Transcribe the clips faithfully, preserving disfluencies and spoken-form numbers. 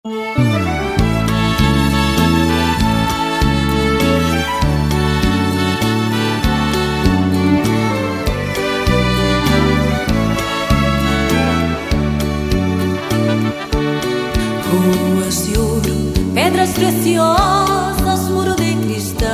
Ruas de ouro, pedras preciosas, muro de cristais.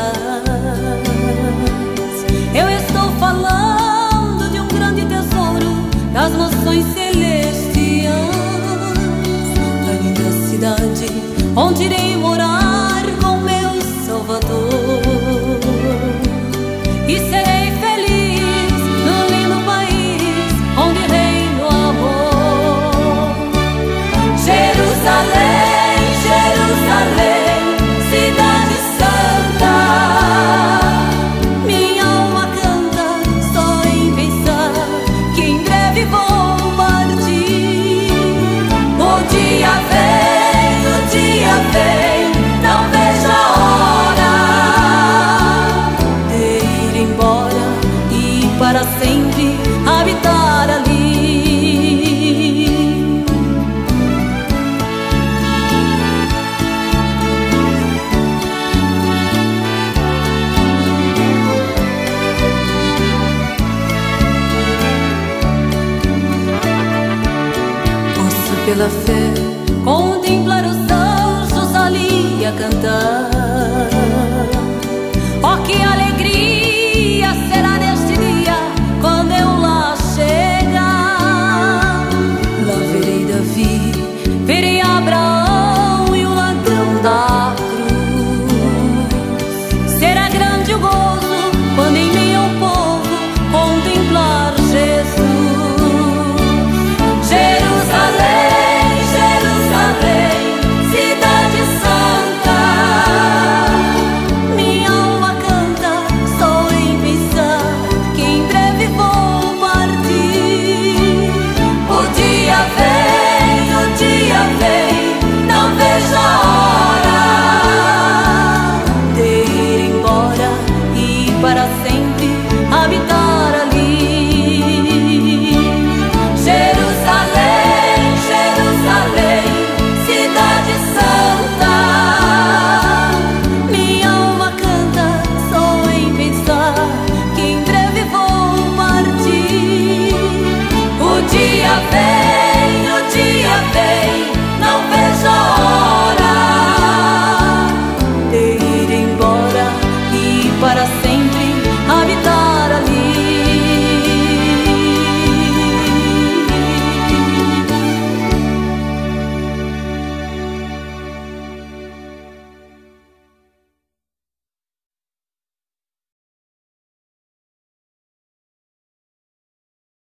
Eu estou falando de um grande tesouro das nações celestiais, da linda cidade onde irei morar com meu Salvador. E serei feliz no lindo país onde reina o amor. Jerusalém, Jerusalém, cidade santa, minha alma canta só em pensar que em breve vou partir. O dia vem, o dia vem, não vejo a hora de ir embora e para sempre habitar ali. Pela fé